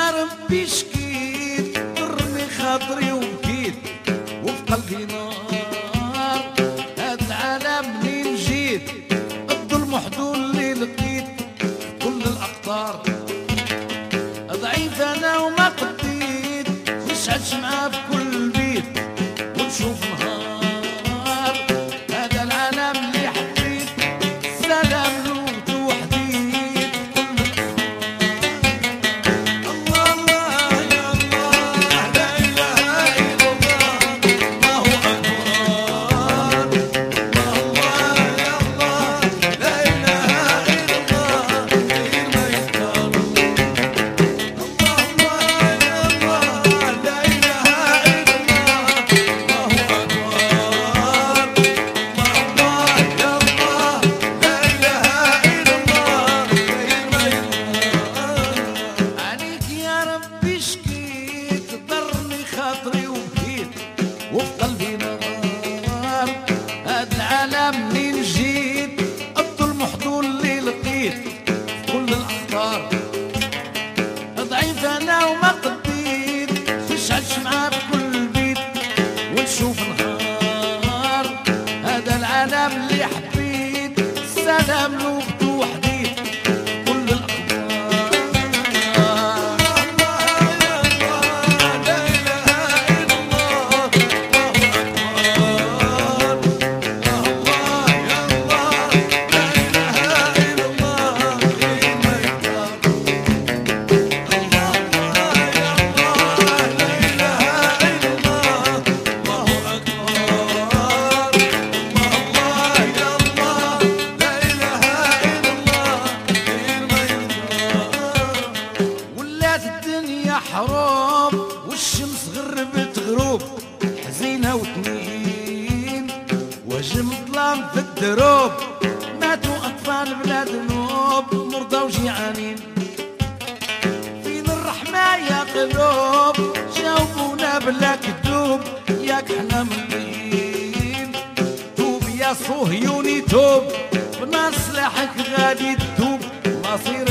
ربي شكيت ضرني خاطري وبكيت وفي قلبي نار. هاد العالم منين جيت الظلم وحدو اللي لقيت كل الأقطار. ضعيف أنا وما قديت نشعل شمعة بكل بيت ونشوف نهار. هذا العالم اللي حبيت سلام له وحديت. الله الله يا الله لا إله إلا الله الله أكبر. الله يا الله لا إله إلا الله غير ما يذكر. وفي قلبي نار. هاد العالم منين جيت الظلم وحدو اللي لقيت كل الأخطار. ضعيف أنا وما قديت تشعل شمعة بكل بيت ونشوف نهار. هذا العالم اللي حبيت سلام له وحديت كل الأخطار. حرام والشمس غربت غروب حزينة وتنين وجم ظلام في الدروب. ماتوا أطفال بلا ذنوب مرضى وجيعانين. فين الرحمة يا قلوب جاوبونا بلا كذوب. ياك حنا ملين توب يا صهيوني توب بنار سلاحك غادي تدوب. مصير